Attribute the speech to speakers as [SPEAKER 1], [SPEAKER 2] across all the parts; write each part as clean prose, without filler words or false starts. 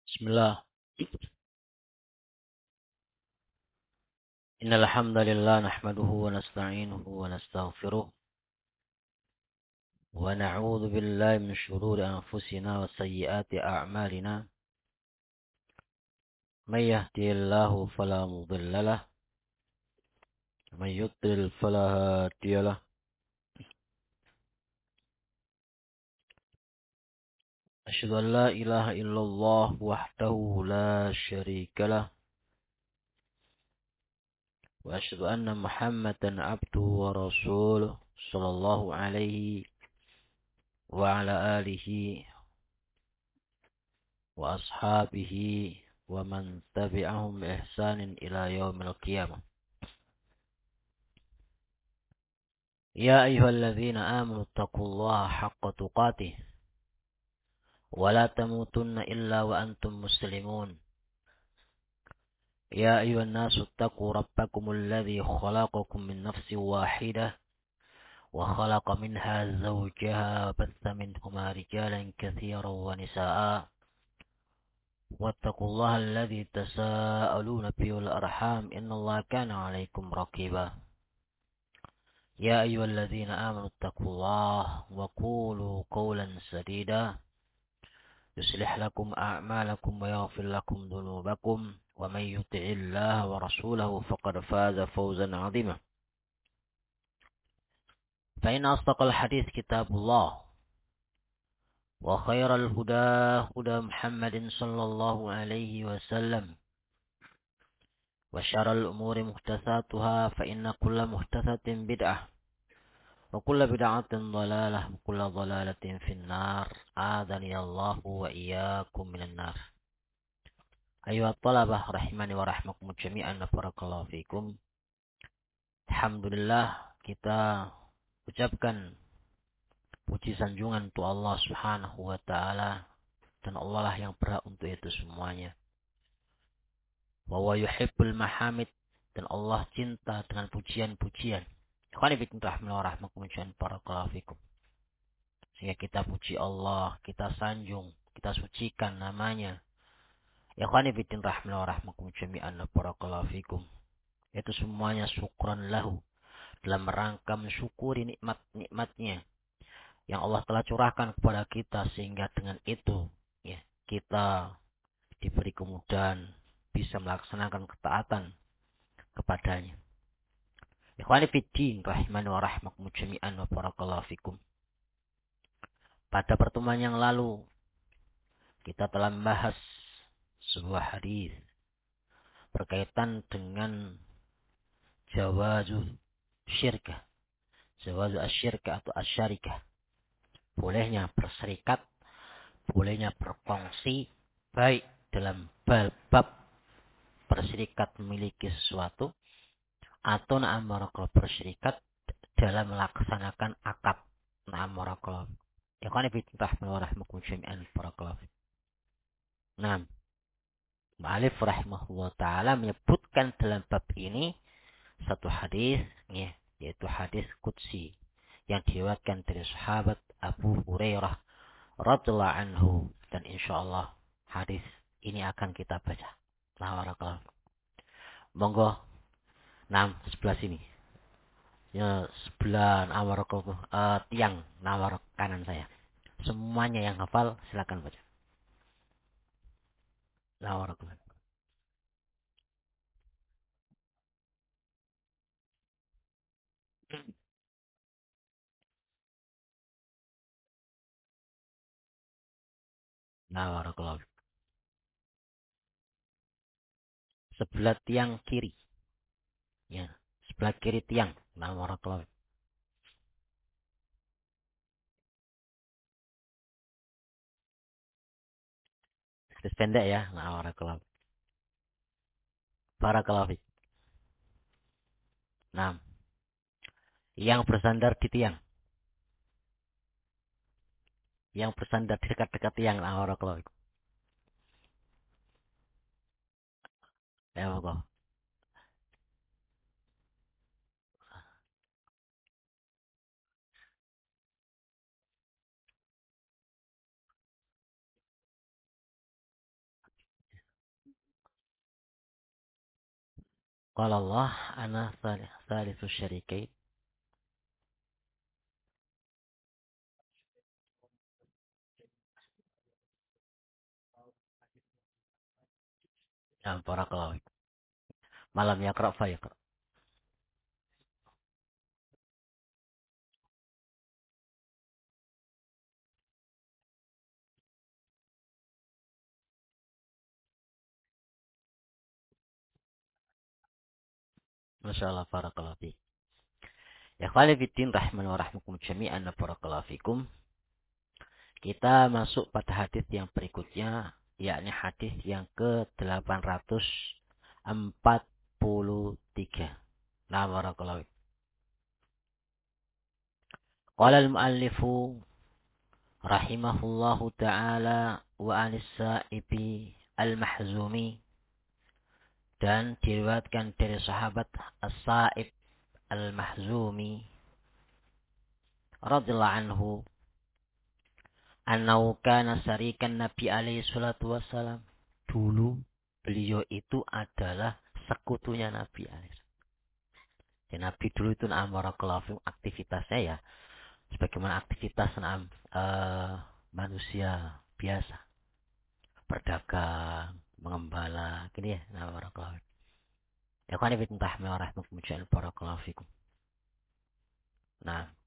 [SPEAKER 1] Bismillah. Innal hamdalillah nahmaduhu wa nasta'inuhu wa nastaghfiruh wa na'udzu billahi min shururi anfusina wa sayyiati a'malina. May yahdihillahu fala mudilla lah wa may yudlil fala hadiya lah. Asyhadu an la ilaha illallah wahdahu la syarika lah wa asyhadu anna Muhammadan abduhu wa rasuluh sallallahu alaihi wa ala alihi wa ashabihi wa man tabi'ahum bi ihsanin ila yaumil qiyamah. Ya ayyuhalladzina amanu taqullaha haqqa tuqatih wa la tamutunna illa wa antum muslimun. Ya ayyuhan nasu taqu rabbakumul ladzi khalaqakum min nafsin wahidah wa khalaqa minha zawjaha wa batha minhuma rijalan katsiran wa nisaa'a. Wattaqullaha alladzi tasaaluna bihi wal arham innallaha kana 'alaikum raqiba. Ya ayyuhalladzina amanu taqullaha wa qulu qawlan sadida يصلح لكم أعمالكم ويغفر لكم ذنوبكم ومن يطع الله ورسوله فقد فاز فوزا عظيما. فإن أصدق الحديث كتاب الله وخير الهدى هدى محمد صلى الله عليه وسلم وشر الأمور محدثاتها فإن كل محدثة بدعة وكل بدعة ضلالة وكل ضلالة في النار آذني الله وإياكم من النار. Ayuhat talabah rahimani wa rahmakum jami'an barakallahu fikum. Alhamdulillah, kita ucapkan puji sanjungan untuk Allah Subhanahu wa taala, dan Allah lah yang berhak untuk itu semuanya. Wa huwa yuhibbul mahamid, dan Allah cinta dengan pujian-pujian. Ikhwani fillah wa rahmakum jami'an barakallahu fikum. Sehingga kita puji Allah, kita sanjung, kita sucikan namanya. Ikhwani fillah wa rahmakum jami'an barakallahu fikum. Itu semuanya syukran lahu, dalam rangka mensyukuri nikmat-nikmatnya yang Allah telah curahkan kepada kita, sehingga dengan itu ya kita diberi kemudahan bisa melaksanakan ketaatan kepadanya. Ikhwani fiddin rahimani wa rahmakum jami'an wa barakallahu fikum. Pada pertemuan yang lalu kita telah membahas sebuah hadis berkaitan dengan jawazu syirkah, jawazu asyirkah atau asyarikah, bolehnya berserikat, bolehnya berkongsi, baik dalam bab berserikat memiliki sesuatu atau na'amarakallah berserikat dalam melaksanakan akad na'amarakallah. Ya kan rahmakum jami'an barakallahu. Nah, Ma'alif rahimahullah ta'ala menyebutkan dalam bab ini satu hadis ya, yaitu hadis qudsi yang diriwayatkan dari sahabat Abu Hurairah radhiyallahu anhu, dan insyaallah hadis ini akan kita baca. Nah, barakallahu. Monggo, sebelah sini. Ya, sebelah tiang nawar kanan saya. Semuanya yang hafal silakan baca. Nawar kanan. Nawar kanan. Sebelah tiang kiri. Ya, sebelah kiri tiang. Nawar kanan. Terus pendek ya. Nawar kanan. Barakallahu fiik. Nah, yang bersandar di tiang. Yang bersandar di dekat-dekat tiang. Nawar kanan. Ya, monggo. Qala Allah ana thalithu syarikain. Nah, barakallahu fikum. Malam yaqra fa yaqra. Masyaallah barakallahu fikum. Ya khali fiddin rahman wa rahmakum jami'an barakallahu fikum. Kita masuk pada hadis yang berikutnya, yakni hadis yang ke-843. Nah, barakallahu. Qala al-muallifu rahimahullahu ta'ala wa anis sa'ibi al-mahzumi, dan diriwayatkan dari sahabat as-sa'ib al-mahzumi radhiyallahu anhu annahu kana sarikan Nabi alaihi salatu wassalam. Dulu beliau itu adalah sekutunya Nabi alaihi. Dan Nabi dulu itu aktivitasnya ya sebagaimana aktivitas manusia biasa, berdagang, mengembala, gini ya. Nah, barakallahu. Ya kan ibn tahmi wa rahmatullahi barakallahu fikum. Nah,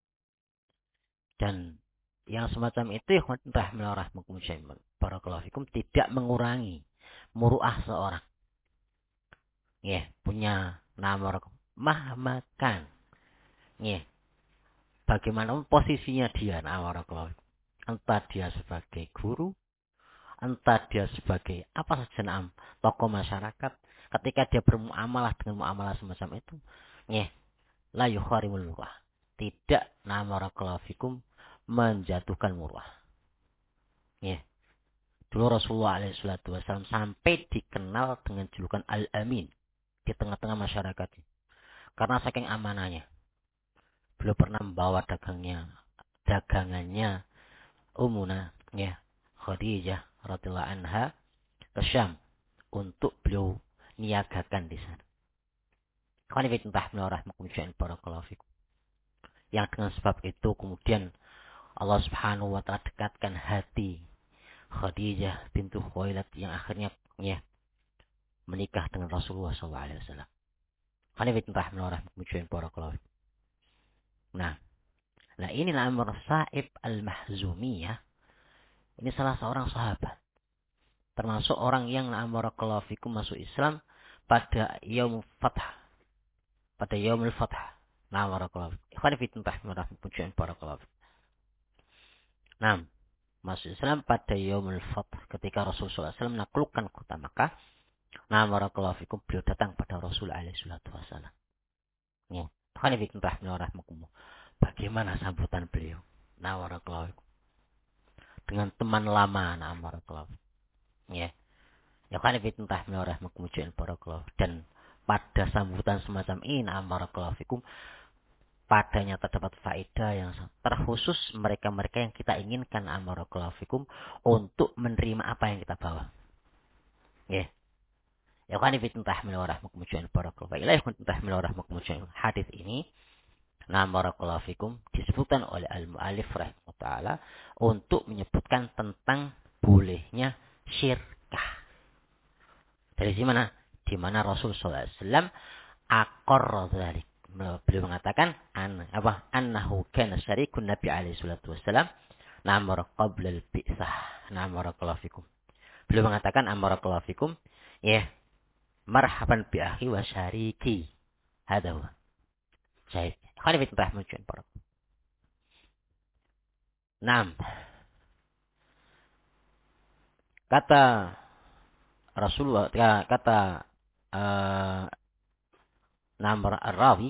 [SPEAKER 1] dan yang semacam itu ya kan tahmi wa rahmatullahi barakallahu fikum tidak mengurangi muruah seorang. Ya, punya nama mahmakan. Ya, bagaimanapun posisinya dia, nah barakallahu. Entah dia sebagai guru, entah dia sebagai apa saja tokoh masyarakat, ketika dia bermuamalah dengan muamalah semacam itu, ya, la yukharimul murwah. Tidak nama barakallahu fikum menjatuhkan murwah. Ya. Dulu Rasulullah SAW sampai dikenal dengan julukan Al-Amin di tengah-tengah masyarakat. Karena saking amanahnya. Beliau pernah membawa dagangannya Ummuna, ya, Khadijah radhiyallahu anha ke Syam untuk beliau niagakan di sana. Yang dengan sebab itu kemudian Allah Subhanahu wa taala dekatkan hati Khadijah bintu Khuwailid yang akhirnya ya menikah dengan Rasulullah SAW. Nah, nah inilah Amr Sa'ib al-Mahzumiyah. Ini salah seorang sahabat. Termasuk orang yang na'amarakallahu fikum masuk Islam pada Yaumul Fath. Pada Yaumul Fath. Na'amarakallahu fikum. Ikhwan fikum rahimahumullah barakallahu fikum. Nah, masuk Islam pada Yaumul Fath ketika Rasulullah SAW menaklukkan kota Makkah. Na'amarakallahu fikum, beliau datang pada Rasulullah SAW. Ya, ikhwan fikum rahimahumullah. Bagaimana sambutan beliau? Na'amarakallahu fikum. Dengan teman lama, na'amarakallahu fikum. Ya. Ya kan dan pada sambutan semacam ini barakallahu fikum padanya terdapat faedah yang terkhusus mereka-mereka yang kita inginkan barakallahu fikum untuk menerima apa yang kita bawa. Ya. Ya kan hadis ini barakallahu fikum disebutkan oleh al-muallif rahimahullah taala untuk menyebutkan tentang bolehnya syirkah. Dari mana? Di mana Rasul sallallahu alaihi wasallam aqarra dzalik. Beliau mengatakan annahu kana syarikun Nabi alaihi salatu wasallam namara qabla al-bi'tsah. Barakallahu fikum. Beliau mengatakan barakallahu fikum, ya, marhaban bi akhi wa syariki. Hada huwa. Baik. Khalifat rahmatun barak. Naam. Kata Rasulullah, kata Namr ar-Rawi,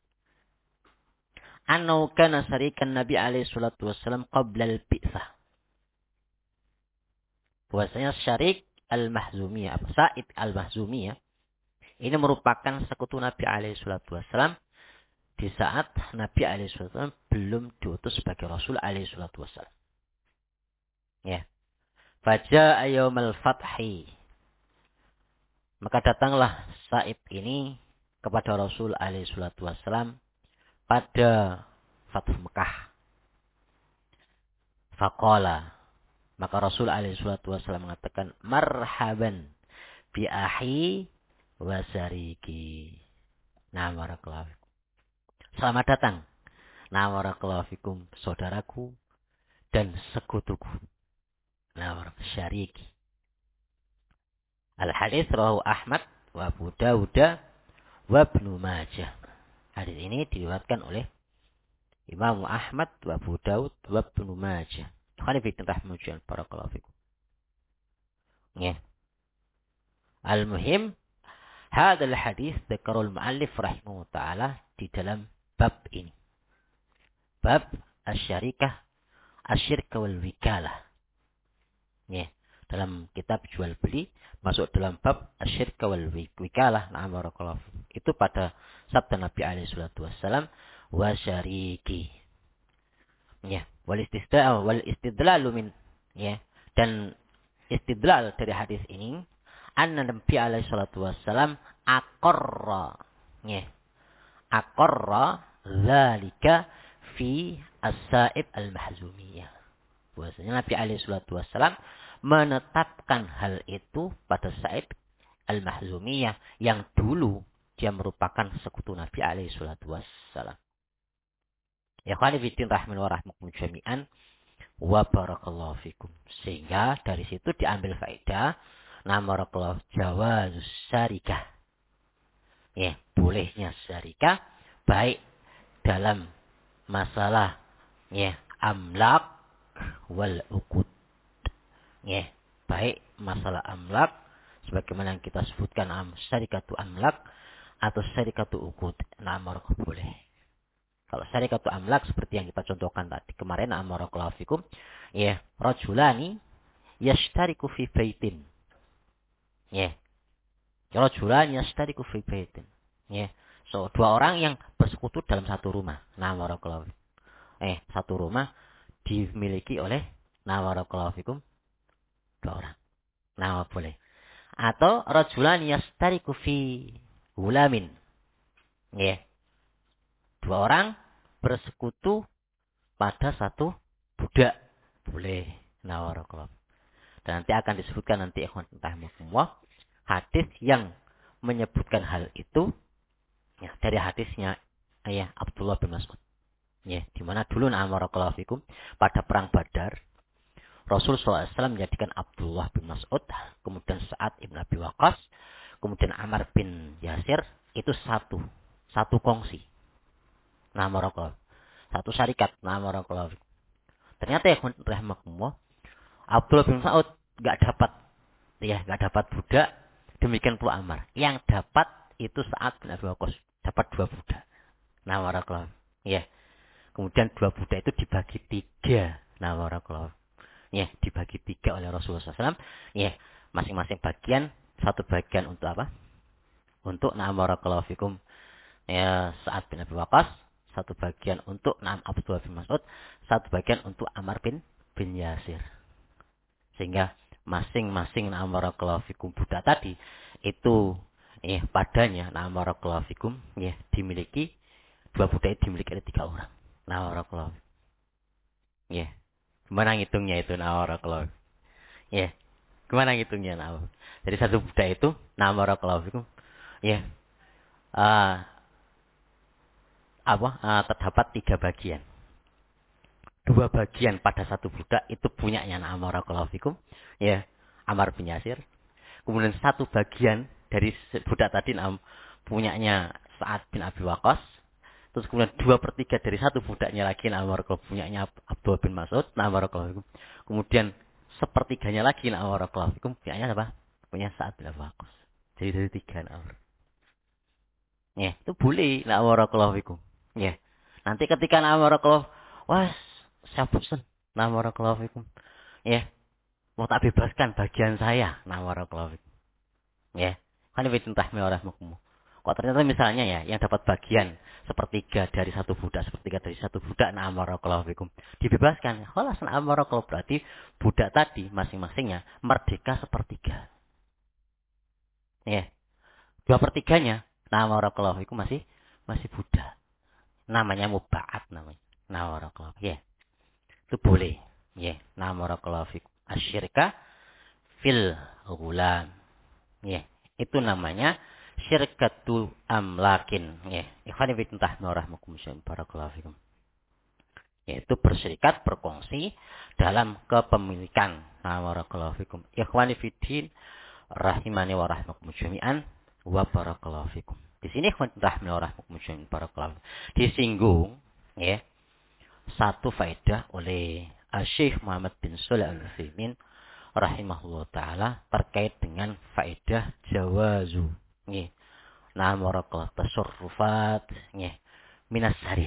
[SPEAKER 1] annahu kana syarikan Nabi alaihi salatu wasallam qabla al-bi'tsah. Bahwasanya syarik al-Mahzumiyah, Sa'id al-Mahzumiyah, ini merupakan sekutu Nabi alaihi salatu wasallam di saat Nabi alaihi salatu wasallam belum diutus sebagai Rasul alaihi salatu wasallam. Ya. Faja'a yaumal fathi. Maka datanglah Sa'ib ini kepada Rasul alaihi salatu wassalam pada Fathu Mekah. Faqala, maka Rasul alaihi salatu wassalam mengatakan, marhaban bi ahi wa sariki. Nah, barakallahu fikum. Selamat datang. Nah, barakallahu fikum, saudaraku dan sekutuku. Nah, barakallahu syariki. Al-hadits rawahu Ahmad wa Abu Dawud wa Ibnu Majah. Hadis ini diriwayatkan oleh Imam Ahmad wa Abu Dawud wa Ibnu Majah. Khani fi rahmatullahi barakallahu fikum. Ya. Al-muhim, hadzal hadis dzakarul muallif rahimahu taala di dalam bab ini. Bab asyarikah, asyirk wal wikalah. Ya. Dalam kitab jual beli masuk dalam bab asyirk wal wikalah. Na'am barakallahu fikum. Itu pada sabda Nabi alaihi salatu wasallam, wa syariki. Ya, wal istidlalu min, ya, dan istidlal dari hadis ini anna Nabi alaihi salatu wasallam aqarra, ya, aqarra dzalika fi as-sa'ib al-mahzumiyah. Bahwasanya Nabi alaihi salatu wasallam menetapkan hal itu pada Sa'ib al-Mahzumiyah yang dulu dia merupakan sekutu Nabi alaihi salatu wasallam. Ya khani fiddin rahman wa rahmakum jami'an wa barakallahu fikum. Sehingga dari situ diambil faedah nama barakallahu jawazus syarikah. Ya, bolehnya syarikah baik dalam masalah ya amlak wal uqud. Ya, baik masalah amlak sebagaimana yang kita sebutkan syarikatu amlak atau syarikatu uqud. Nah, barakallahu boleh. Kalau syarikatu amlak seperti yang kita contohkan tadi kemarin, amarakallahu fikum, ya, rajulani yashtariku fi baitin. Ya. Rajulani yashtariku fi baitin. Ya. So, dua orang yang bersekutu dalam satu rumah. Nah, barakallahu fikum. Satu rumah dimiliki oleh barakallahu fikum dua orang. Nah, boleh. Atau rajulani yashtariku fi gulamin. Ya. Dua orang bersekutu pada satu budak. Boleh. Nah, barakallahu. Dan nanti akan disebutkan nanti ikhwan rahimakumullah hadis yang menyebutkan hal itu ya, dari hadisnya ya Abdullah bin Mas'ud. Ya, di mana dulu barakallahu fikum pada perang Badar Rasul SAW menjadikan Abdullah bin Mas'ud, kemudian Sa'ad ibn Abi Waqqas, kemudian Ammar bin Yasir, itu satu kongsi. Nah, barakallahu. Satu syarikat. Nah, barakallahu. Ternyata ya rahmakumullah, Abdullah bin Mas'ud enggak dapat budak, demikian pula Ammar. Yang dapat itu Sa'ad bin Abi Waqqas, dapat 2 budak. Nah, barakallahu. Ya. Kemudian 2 budak itu dibagi 3. Nah, barakallahu. Ya, dibagi 3 oleh Rasulullah SAW. Ya, masing-masing bagian, satu bagian untuk apa? Untuk barakallahu fikum ya Sa'ad bin Abi Waqqas, satu bagian untuk Abdullah bin Mas'ud, satu bagian untuk Ammar bin Yasir. Sehingga masing-masing barakallahu fikum budak tadi itu padanya barakallahu fikum dimiliki 2 budak dimiliki oleh 3 orang. Barakallahu. Gimana ngitungnya itu barakallahu. Gimana ngitungnya Jadi satu budak itu barakallahu fikum terdapat 3 bagian. 2 bagian pada satu budak itu punyanya barakallahu fikum Ammar bin Yasir. Kemudian 1 bagian dari budak tadi punyanya Sa'ad bin Abi Waqqas. Terus kemudian 2/3 dari 1 budaknya lagi barakallahu punyanya Abdullah bin Mas'ud. Barakallahu fikum. Kemudian 1/3-nya lagi barakallahu fikum punyanya apa? Punya Sa'ad bin Abi Waqqas. Jadi dari 3 itu boleh barakallahu fikum. Nanti ketika barakallahu, wah, saya bosan barakallahu fikum. Mau tak bebaskan bagian saya barakallahu fikum. Kan itu tahmi warahmatullah. Kok ternyata misalnya yang dapat bagian 1/3 dari 1 budak, 1/3 dari 1 budak barakallahu fikum. Dibebaskan. Khalas barakallahu, berarti budak tadi masing-masingnya merdeka 1/3. Ya, 2/3-nya nah barakallahu fikum masih Buddha. Namanya muba'at namanya. Nah barakallahu ya. Itu boleh. Ya, nah barakallahu fikum. Asyirka fil ghulam. Ya, itu namanya syirkatul amlakin. Ya, ikhwan fillah rahmakumullah barakallahu fikum. Yaitu berserikat, berkongsi dalam kepemilikan. Nah, barakallahu fikum. Ikhwani fiddin rahimani wa rahmakumullah jami'an wa barakallahu fikum. Di sini ikhwan rahimani wa rahmakumullah jami'an barakallahu. Disinggung ya satu faedah oleh Syekh Muhammad bin Shalih Al-Utsaimin rahimahullah taala terkait dengan faedah jawazu nggih. Nah, barakallahu tasarrufat nggih minas sarif.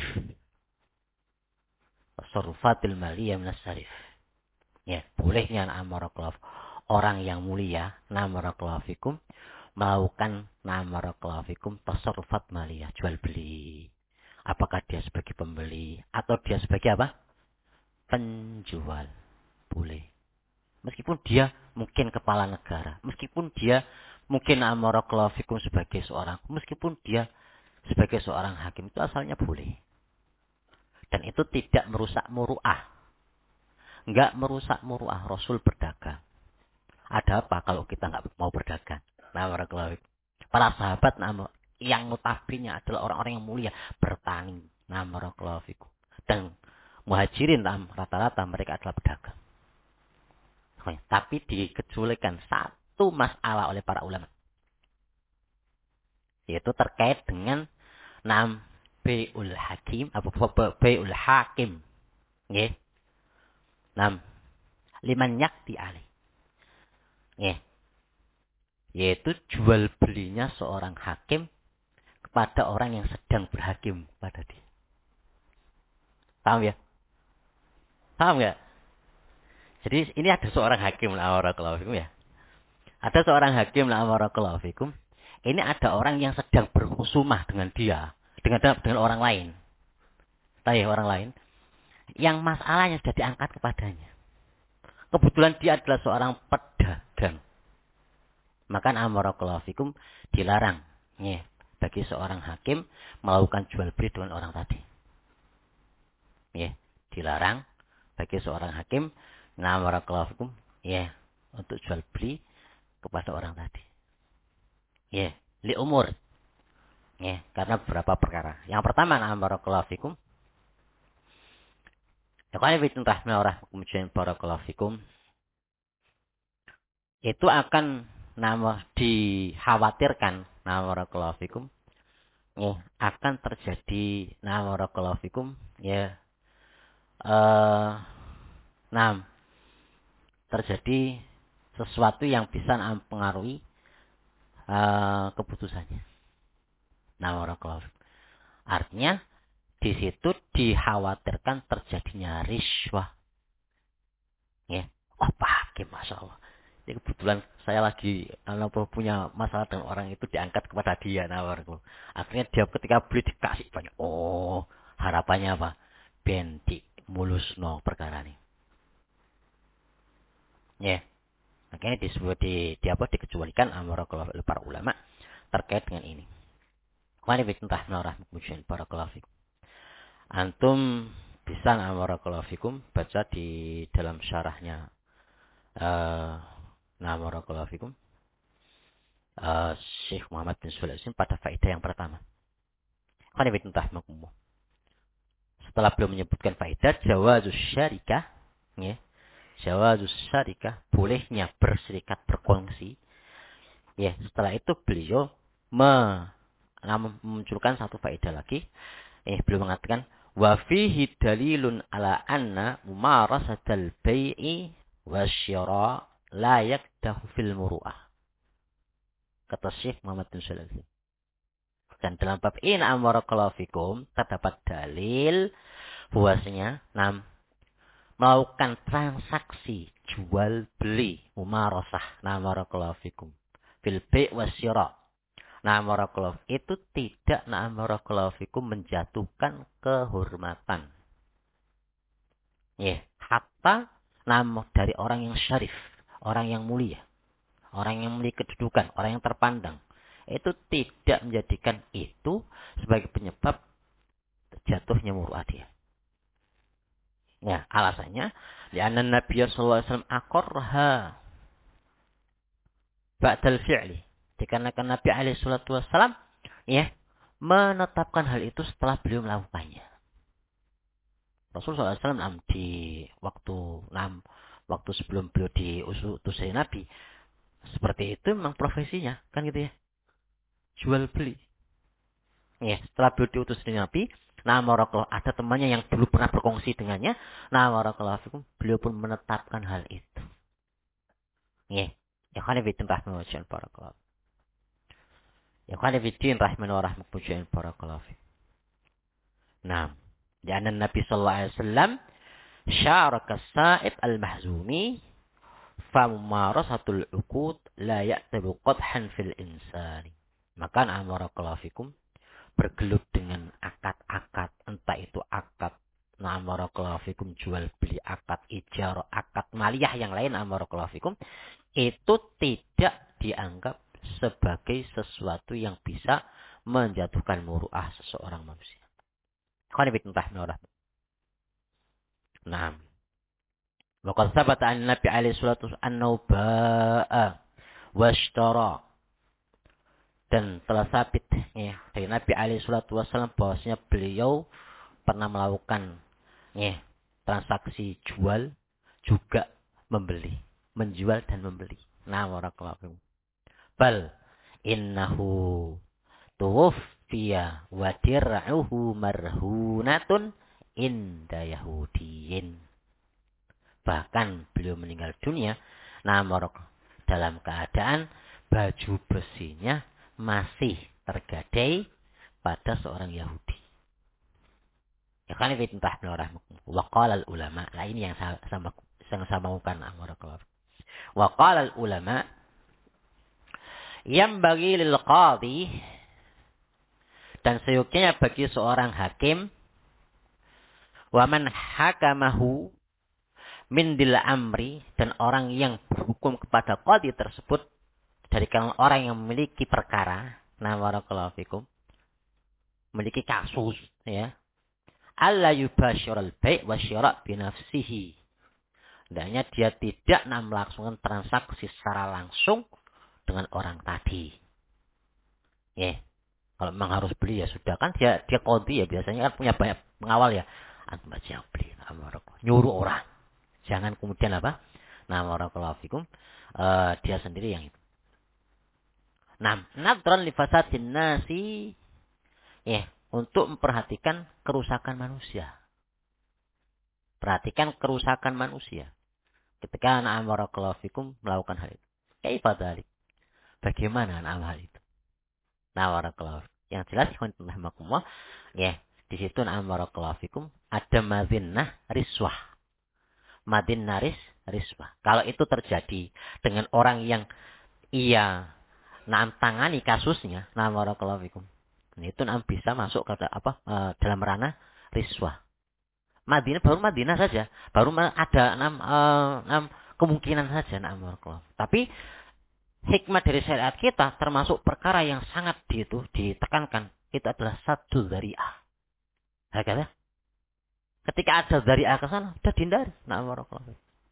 [SPEAKER 1] Tasarrufatil maliyah minas sarif. Ya, bolehnya barakallahu orang yang mulia barakallahu fikum melakukan barakallahu fikum tasarrufat maliyah, jual beli. Apakah dia sebagai pembeli atau dia sebagai apa? Penjual. Boleh. Meskipun dia mungkin kepala negara, meskipun dia mungkin barakallahu fikum sebagai seorang, meskipun dia sebagai seorang hakim, itu asalnya boleh. Dan itu tidak merusak muru'ah. Enggak merusak muru'ah. Rasul berdagang. Ada apa kalau kita enggak mau berdagang? Nah, barakallahu fikum. Para sahabat yang notabene adalah orang-orang yang mulia bertani. Nah, barakallahu fikum. Dan muhajirin rata-rata mereka adalah pedagang. Tapi dikecualikan satu masalah oleh para ulama. Yaitu terkait dengan bai'ul hakim, bai'ul hakim. Nggih. Liman yakti alih. Nggih. Yaitu jual belinya seorang hakim kepada orang yang sedang berhakim pada dia. Paham ya? Paham enggak? Jadi ini ada seorang hakim barakallahu fikum ya. Ada seorang hakim barakallahu fikum. Ini ada orang yang sedang berkhusumah dengan dia, dengan orang lain. Tahu orang lain yang masalahnya sudah diangkat kepadanya. Kebetulan dia adalah seorang pedagang. Maka barakallahu fikum dilarang ya, bagi seorang hakim melakukan jual beli dengan orang tadi. Ya, dilarang bagi seorang hakim barakallahu fikum ya untuk jual beli kepada orang tadi. Ya, li umur. Ya, karena beberapa perkara. Yang pertama barakallahu fikum. Ikhwan fillah barakallahu fikum. Itu akan dikhawatirkan barakallahu fikum. Ya, akan terjadi barakallahu fikum ya terjadi sesuatu yang bisa mempengaruhi keputusannya. Barakallahu fikum. Artinya di situ dikhawatirkan terjadinya riswah. Ya. Oh, Pak Hakim, Masya Allah. Jadi kebetulan saya lagi punya masalah dengan orang itu diangkat kepada dia. Akhirnya dia ketika beli dikasih banyak. Oh, harapannya apa? Ben di mulusno perkara ini. Ya. Makanya disebut dikecualikan barakallahu oleh para ulama terkait dengan ini. Mari kita barakallahu fikum. Antum bisa barakallahu fikum baca di dalam syarahnya barakallahu fikum Syekh Muhammad bin Shalih Al-Utsaimin pada faedah yang pertama. Setelah belum menyebutkan faedah jawazus syarikah ya. Jawazus syarikah bolehnya berserikat berkongsi. Ya, setelah itu beliau memunculkan satu faedah lagi. Beliau mengatakan wa fihi dalilun ala anna mumarasatal bai'i wasyira la yakdahu fil muru'ah. Kata Syekh Muhammad bin Shalih. Dan dalam bab ini barakallahu fikum terdapat dalil bahwasanya melakukan transaksi jual beli mumarasah barakallahu fikum fil bai' wasyira. Barakallahu itu tidak barakallahu fikum menjatuhkan kehormatan. Ya, hatta dari orang yang syarif, orang yang mulia. orang yang memiliki kedudukan, orang yang terpandang, itu tidak menjadikan itu sebagai penyebab jatuhnya muruah dia. Ya, alasannya, li'anna Nabi sallallahu alaihi wasallam aqarraha ba'dal fi'li. Dikarenakan Nabi alaihi salatu wasallam ya menetapkan hal itu setelah beliau melakukannya. Rasulullah SAW di waktu sebelum beliau diutus dari Nabi, seperti itu memang profesinya, kan gitu ya. Jual beli. Ya, setelah beliau diutus dari Nabi, ada temannya yang dulu pernah berkongsi dengannya, beliau pun menetapkan hal itu. Ya, ya kan bidin rahman wa ja'al barakallahu. Ya kan bidin rahman wa rahmatullahi barakallahu. Nah, dan Nabi sallallahu alaihi wasallam syaraka sa'ib al-mahzumi famumarasatul uqud la ya'tabu qadhan fil insani. Maka amarakallahu fikum bergelut dengan akad-akad, entah itu akad amarakallahu fikum jual beli, akad ijarah, akad maliyah yang lain amarakallahu fikum, itu tidak dianggap sebagai sesuatu yang bisa menjatuhkan muruah seseorang manusia. Nah, waqad thabata an Nabi alaihi salatu annahu ba'a washtara, dan telah sabit ya dari Nabi alaihi salatu wasallam bahwasanya beliau pernah melakukan ya transaksi jual juga membeli, menjual dan membeli. Nah, warakallahu bal innahu tuwfiya wa dir'uhu marhunatun inda yahudiyin. Bahkan beliau meninggal dunia dalam keadaan baju besinya masih tergadai pada seorang Yahudi. Ya kan itu entah wa qala al ulama. Nah ini yang saya maukan amarakallahu. Wa qala al ulama yang bagi lil qadhi, dan seyogyanya bagi seorang hakim, wa man hakamahu min dil amri, dan orang yang berhukum kepada qadhi tersebut dari kalangan orang yang memiliki perkara, nah barakallahu fikum, memiliki kasus ya, alla yubashiral bai' wa syira' bi nafsihi, hendaknya dia tidak melangsungkan transaksi secara langsung dengan orang tadi. Ya, kalau memang harus beli ya sudah, kan dia qadhi ya, biasanya kan punya banyak pengawal ya. Antum aja yang beli, nyuruh orang. Jangan kemudian apa? Nah, barakallahu fikum, dia sendiri yang itu. Nah, nadran li fasadin nasi, ya, untuk memperhatikan kerusakan manusia. Perhatikan kerusakan manusia. Ketika anak barakallahu fikum melakukan hal itu. Kaifa dzalik? Bagaimana hal itu? Nah, barakallahu. Yang jelas rahmakumullah, ya, di situ anak barakallahu fikum ada madhinnah riswah. Madhinnah riswah. Kalau itu terjadi dengan orang yang ia tangani kasusnya, nah barakallahu fikum, itu bisa masuk ke dalam ranah riswah. Baru Madinah saja, baru ada 6 kemungkinan saja, nah barakallahu. Tapi hikmah dari syariat kita termasuk perkara yang sangat ditekankan, itu adalah satu dzari'ah. Hakata, ketika ada dzari'ah ke sana, sudah dihindari, nah barakallahu.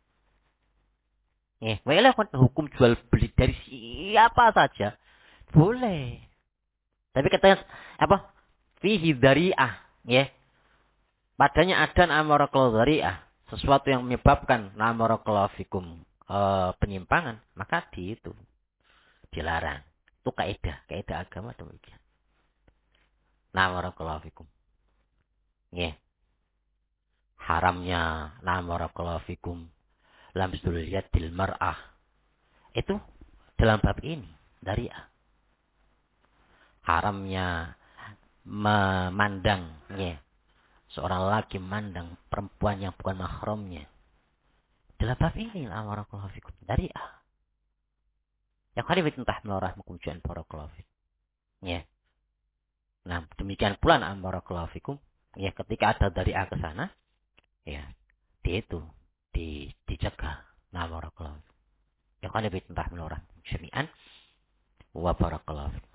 [SPEAKER 1] Wala hukum jual beli dari siapa saja boleh. Tapi katanya fihi dzari'ah, ya. Padanya ada amarakallahu dzari'ah, sesuatu yang menyebabkan amarakallahu fikum penyimpangan, maka itu dilarang. Itu kaidah agama demikian. Amarakallahu fikum. Ya. Haramnya amarakallahu fikum lamsul yadil mar'ah, itu dalam bab ini dzari'ah. Haramnya memandangnya, seorang laki memandang perempuan yang bukan mahramnya, dalam bab ini amarakallahu fikum dzari'ah. Ya qaribun tahmilurahmakum ju'an barakallahu fikum. Ya. Nah, demikian pula amarakallahu fikum, ya, ketika ada dzari'ah ke sana, ya, dijaga. Nah, barakallahu. Ya Ikhwan fillah jami'an wa barakallahu fikum.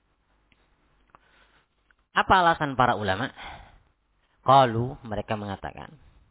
[SPEAKER 1] Apa alasan para ulama? Qalu, mereka mengatakan,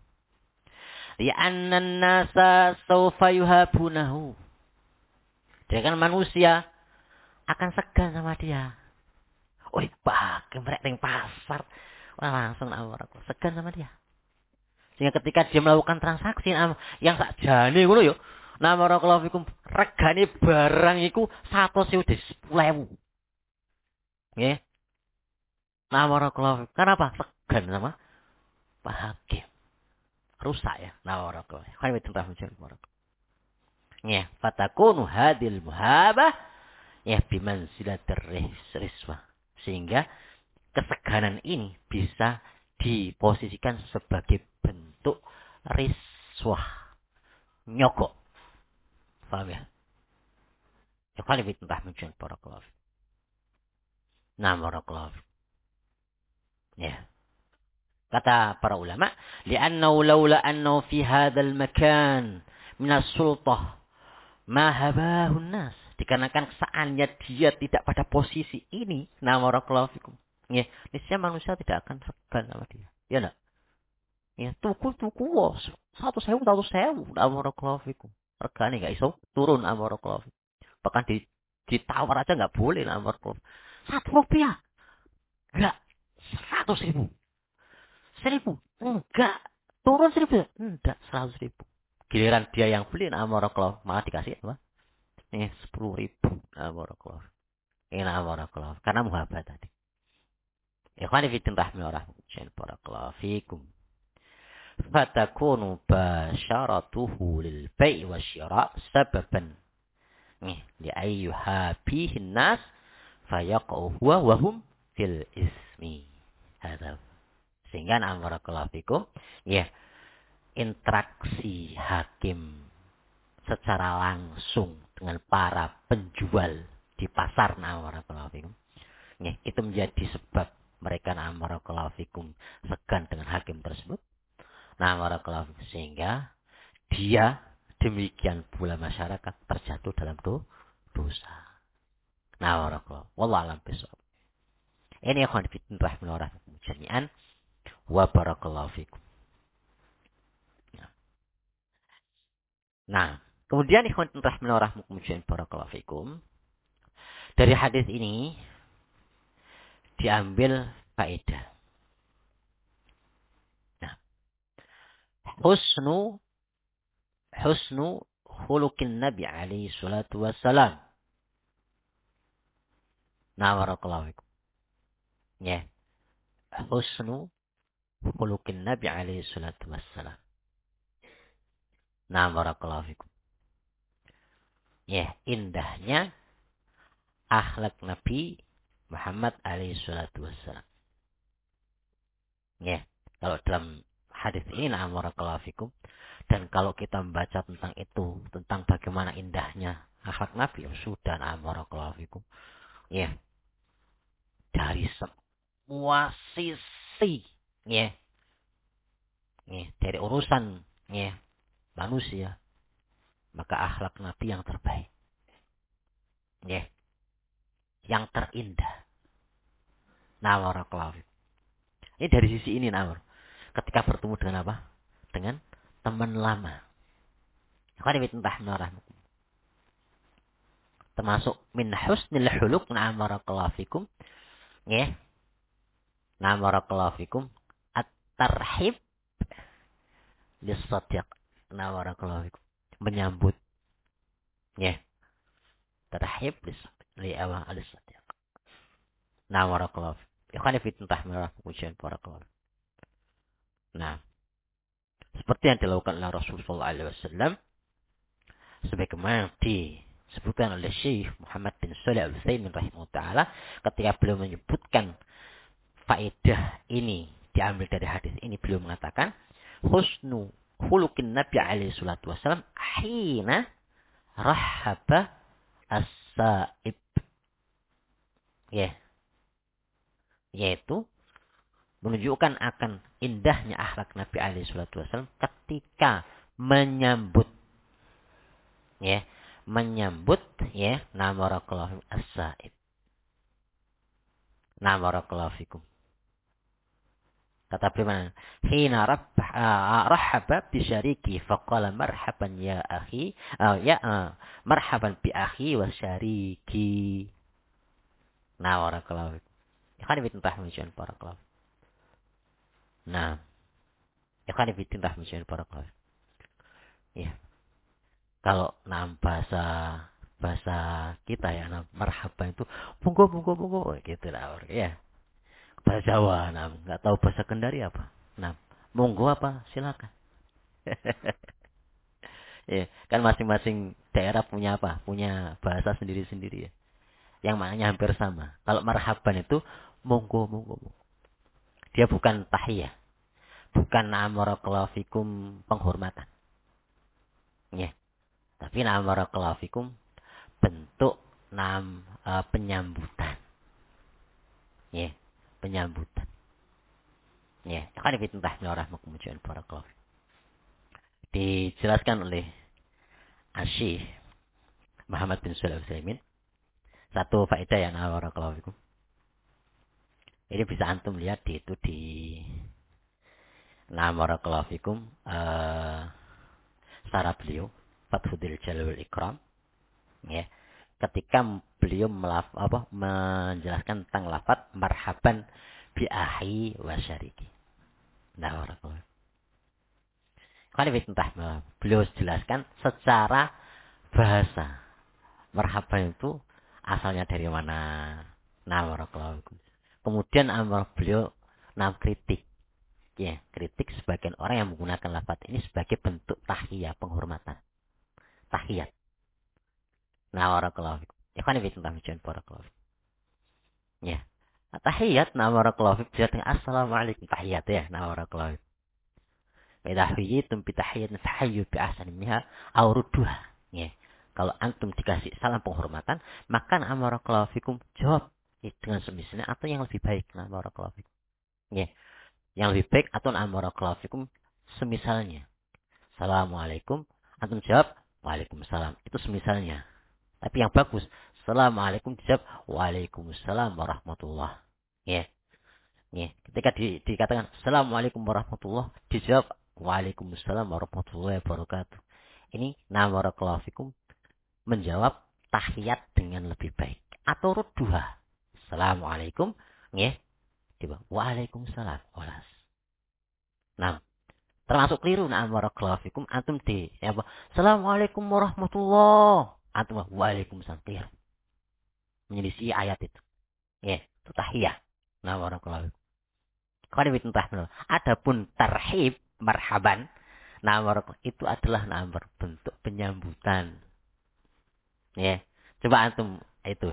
[SPEAKER 1] li'anna an-nasa sawfa yuhabunahu. Dia kan manusia akan segan sama dia. Wih, pakai mereka yang pasar. Wah, langsung segan sama dia. Sehingga ketika dia melakukan transaksi yang sakjane ngono yo, nah barakallahu fikum, regane barang iku 110.000. Nggih. Nah barakallahu fikum. Kenapa? Segan sama Pak Hakim. Rusak ya. Nah barakallahu. Kan itu barakallahu. Ya, fatakunu hadil muhabah ya bimanzilatir riswah. Sehingga keseganan ini bisa diposisikan sebagai bentuk riswah, nyogok. Paham ya? Ya kali fitnah muncul barakallahu. Nah, barakallahu. Ya. Kata para ulama, li'annahu laula annahu fi hadzal makan min as-sultah ma habahu an-nas. Dikarenakan seandainya dia tidak pada posisi ini, nah barakallahu fikum. Ya, niscaya manusia tidak akan segan sama dia. Ya enggak? Ya, tuku wos. 1.000, nah barakallahu fikum. Regane enggak iso turun, nah barakallahu fikum. Bahkan ditawar aja enggak boleh, nah barakallahu. Rp1. Enggak. 100.000. 1.000. Enggak. Turun 1.000. Enggak, 100.000. Giliran dia yang beli, nah barakallahu, malah dikasih apa? 10.000. Nah barakallahu. Nah barakallahu. Karena muhabbat tadi. Ikhwani fillah rahmatullahi barakallahu fikum. Fatakunu basyaratuhu lil bai' wasyira' sababan li'ayyuhabihi an-nas fayaqa'u huwa wa hum fil ismi. Hadza. Sehingga barakallahu fikum, ya, interaksi hakim secara langsung dengan para penjual di pasar barakallahu fikum. Ya, itu menjadi sebab mereka barakallahu fikum segan dengan hakim tersebut. Barakallahu fikum, sehingga dia demikian pula masyarakat terjatuh dalam dosa. Barakallahu. Wallahu a'lam bishawab. Ini ikhwan fillah jami'an wa barakallahu fikum. Nah, kemudian ikhwan fillah barakallahu fikum. Dari hadis ini diambil faedah. Nah, husnu khuluqin Nabi alaihi salatu wassalam. Nah, barakallahu fikum. Ya. Husnu khuluqin Nabi alaihi salatu wassalam. Nah, barakallahu fikum. Ya, indahnya akhlak Nabi Muhammad alaihi salatu wassalam. Ya, kalau dalam hadis ini nah barakallahu fikum, dan kalau kita membaca tentang itu, tentang bagaimana indahnya akhlak Nabi, sudah nah barakallahu fikum. Ya. Dari semua sisi, ya. Ya, dari urusan ya manusia, maka akhlak Nabi yang terbaik. Ya. Yang terindah. Nah, barakallahu fikum. Ini dari sisi ini nah. Ketika bertemu dengan apa? Dengan teman lama. Termasuk min husnil khuluq nah barakallahu fikum. Ya. Nah barakallahu fikum at-tarhib lis-sadiq. Nah barakallahu fikum. Menyambut. Ya. Tarhib lis-sadiq. Nah barakallahu fikum. Ikhwan fillah barakallahu. Nah, seperti yang dilakukan oleh Rasulullah SAW, sebagaimana disebutkan oleh Syekh Muhammad bin Shalih Al-Utsaimin rahimahullah taala ketika beliau menyebutkan faedah ini diambil dari hadis ini, beliau mengatakan husnu khuluqin Nabi alaihi salatu wasallam hina rahaba as-sa'ib. Ya. Yaitu menunjukkan akan indahnya akhlak Nabi alaihi salatu wasallam ketika menyambut menyambut ya, na barakallahu as-sa'ib. Na barakallahu fikum. Kata bagaimana? Hina rahaba bisyariki faqala marhaban ya akhi. Marhaban bi akhi wa syariki. Nah, barakallahu. Ikhwan fillah mujian barakallahu. Nah, ikhwan fillah mujian barakallahu. Ya. Kalau bahasa kita ya, marhaban itu monggo gitu lah, ya. Bahasa Jawa, nggak tahu bahasa Kendari apa. Monggo apa? Silakan. Ya, kan masing-masing daerah punya apa? Punya bahasa sendiri-sendiri ya. Yang maknanya hampir sama. Kalau marhaban itu monggo. Dia bukan tahiyah, bukan barakallahu fikum penghormatan. Ya. Tapi barakallahu fikum bentuk penyambutan. Ya, penyambutan. Ya, akan ditentah melarang kemudian barakallahu. Dijelaskan oleh Asy Muhammad bin Shalih Al-Utsaimin satu faedah yang barakallahu fikum. Ini bisa antum lihat di barakallahu fikum sarah beliau Fathul Jalal wal Ikram ya. Ketika beliau menjelaskan tentang lafaz marhaban bi ahi wa syariki. Barakallahu. Beliau jelaskan secara bahasa. Marhaban itu asalnya dari mana? Barakallahu. Kemudian beliau kritik. Ya, kritik sebagian orang yang menggunakan lafaz ini sebagai bentuk tahiyah, penghormatan. Tahiyat. Barakallahu. Ikhwan fillah barakallahu. Ya. Tahiyat barakallahu fikum. Assalamualaikum tahiyat ya. Barakallahu. Idza huyitum bi tahiyatin fahayyu bi ahsani minha aw rudduha. Ya. Kalau antum dikasih salam penghormatan, maka barakallahu fikum jawab dengan semisalnya atau yang lebih baik. Barakallahu fikum. Ya. Yang lebih baik atau barakallahu fikum semisalnya. Assalamualaikum, antum jawab waalaikumsalam. Itu semisalnya. Tapi yang bagus, assalamualaikum dijawab waalaikumsalam warahmatullah. Ya. Ya. Ketika dikatakan assalamualaikum warahmatullah, dijawab waalaikumsalam warahmatullahi wabarakatuh. Ini barakallahu fikum menjawab tahiyat dengan lebih baik atau rudduha. Assalamualaikum, ya. Tiba waalaikumsalam. Walas. Termasuk keliru barakallahu fikum antum assalamualaikum warahmatullah. Antum waalaikumsalam keliru. Menyelisih ayat itu. Ya, itu tahiyah. Barakallahu fikum. Adapun tarhib marhaban itu adalah bentuk penyambutan. Ya. Coba antum itu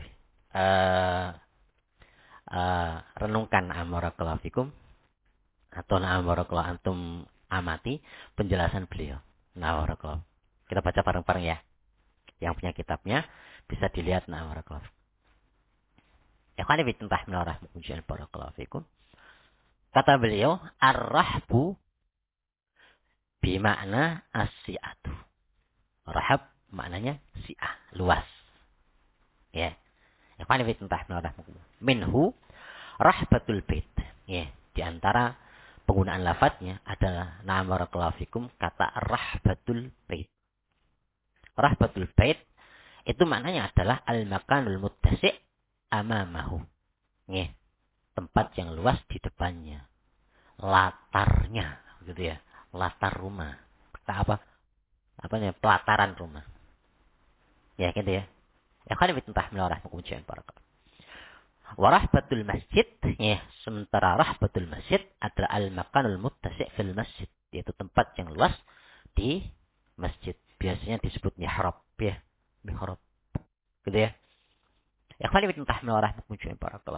[SPEAKER 1] renungkan barakallahu fikum atau barakallahu antum amati penjelasan beliau. Barakallahu. Kita baca bareng-bareng ya. Yang punya kitabnya bisa dilihat barakallahu. Ya kan lebih tentang barakallahu fikum. Kata beliau, ar-rahbu bimakna as-si'atu. Rahab maknanya si'ah, luas. Ya. Yang paling tentang minhu rahbatul bait. Ya, di antara penggunaan lafadznya adalah barakallahu fikum kata rahbatul bait. Rahbatul bait itu maknanya adalah al-makanul muttasi' amamahu. Ya. Tempat yang luas di depannya. Latarnya, gitu ya. Latar rumah. Pelataran rumah. Ya, gitu ya. Ya kan ditentah melarang pengujian para kaum. Warahbatul masjid, ya, sementara rahbatul masjid adalah al-makanul muttasi' fil masjid, yaitu tempat yang luas di masjid. Biasanya disebut mihrab, ya. Mihrab. Gitu ya. Ya kan ditentah melarang pengujian para kaum.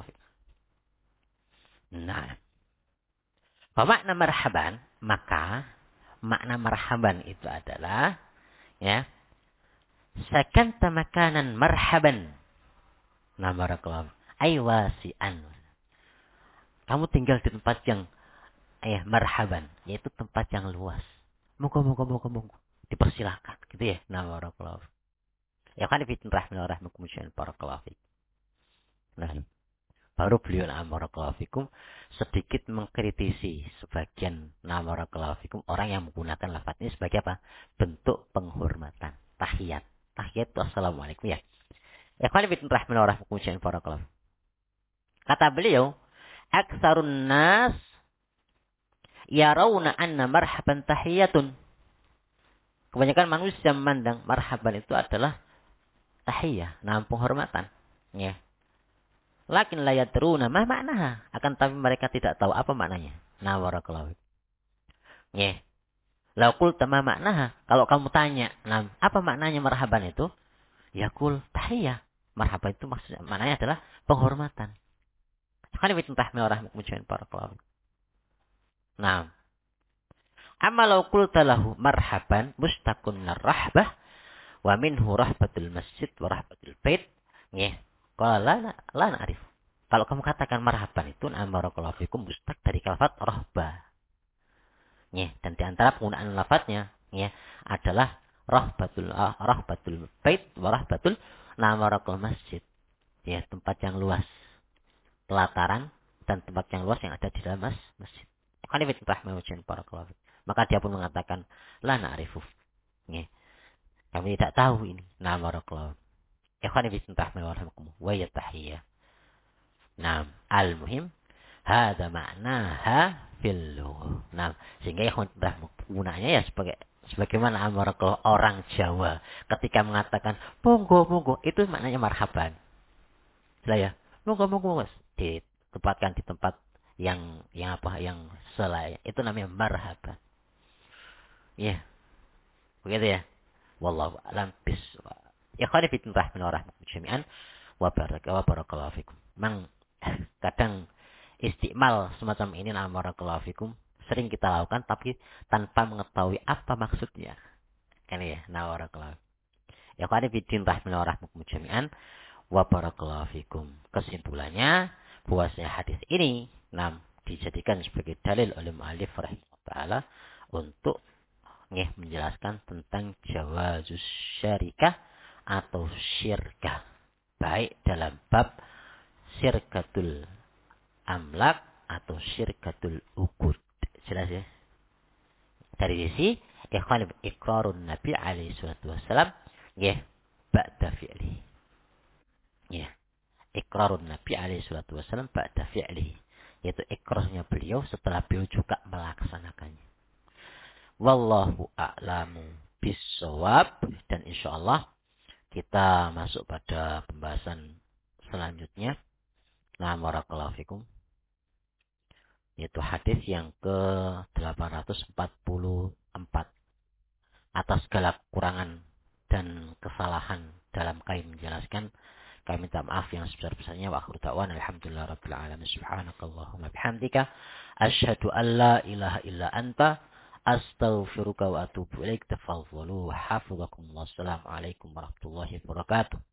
[SPEAKER 1] Nah, makna marhaban, maka makna marhaban itu adalah ya sakanta makanan marhaban. Barakallahu. Ay wasi'an. Kamu tinggal di tempat yang marhaban, yaitu tempat yang luas. Monggo. Dipersilakan, gitu ya. Barakallahu. Ya kan rahimahumullah barakallahu fikum. Nah, baru beliau barakallahu fikum sedikit mengkritisi sebagian barakallahu fikum orang yang menggunakan lafaz ini sebagai apa? Bentuk penghormatan. Tahiyat. Tahiyat itu assalamualaikum ya. Ya kan rahimahumullah barakallahu. Kata beliau, aksarun nas yarawna anna marhaban tahiyatun. Kebanyakan manusia memandang marhaban itu adalah tahiyah, nama penghormatan. Ya. Lakin la yadruna ma maknaha, akan tapi mereka tidak tahu apa maknanya. Nah, barakallahu. Ya. La qulta ma maknaha, kalau kamu tanya, nah, apa maknanya marhaban itu? Ya qul tahiyah. Marhaban itu maksudnya maknanya adalah penghormatan. Kan itu tahmil orang mukmin barakallahu. Nah, amma law qulta lahu marhaban mustaqun minar rahbah wa minhu rahbatul masjid wa rahbatul bait. Ya. Qala la na'rif. Kalau kamu katakan marhaban itu barakallahu fikum mustaq dari lafaz rahbah. Ya, dan di antara penggunaan lafaznya ya adalah rahbatul bait wa rahbatul barakallahu masjid. Ya, tempat yang luas. Pelataran dan tempat yang luas yang ada di dalam masjid. Qanifit rahmatullahi barakallahu fikum. Maka dia pun mengatakan la na'rifu. Ya. Kami tidak tahu ini. Nah, barakallahu. Ikhwani fi rahmatullahi wa yatahiyya. Nah, al-muhim hadza ma'naha fil lughah. Nah, sehingga ikhwan gunanya ya sebagaimana barakallahu orang Jawa ketika mengatakan monggo itu maknanya marhaban. Jelas ya? Monggo ditempatkan di tempat yang selayak. Itu namanya marhaban. Ya. Begitu ya. Wallahu a'lam bissawab. Ya khani fi rahmatullahi jami'an wa barakallahu fikum. Memang kadang istimal semacam ini barakallahu fikum sering kita lakukan tapi tanpa mengetahui apa maksudnya. Kan ya, barakallahu. Ya khani fi rahmatullahi jami'an wa barakallahu fikum. Kesimpulannya bahwasanya hadis ini dijadikan sebagai dalil oleh mu'allif rahimahullah untuk menjelaskan tentang jawazus syarikah atau syirkah, baik dalam bab syirkatul amlak atau syirkatul uqud. Jelas ya? Dari sisi iqrarun Nabi alaihi salatu wasallam ba'da fi'li. Iqrarun Nabi alaihi salatu wasallam ba'da fi'li, yaitu ikrarnya beliau setelah beliau juga melaksanakannya. Wallahu a'lamu bissawab. Dan insyaallah kita masuk pada pembahasan selanjutnya. Barakallahu fikum. Yaitu hadis yang ke-844. Atas segala kekurangan dan kesalahan dalam kami menjelaskan, kami minta maaf yang sebesar-besarnya. Wa akhiru da'wana alhamdulillah rabbil alamin. Subhanakallahumma bihamdika asyhadu an la ilaha illa anta astaghfiruka wa atubu ilaik. Tafadhalu hafizakumullah. Assalamualaikum warahmatullahi wabarakatuh.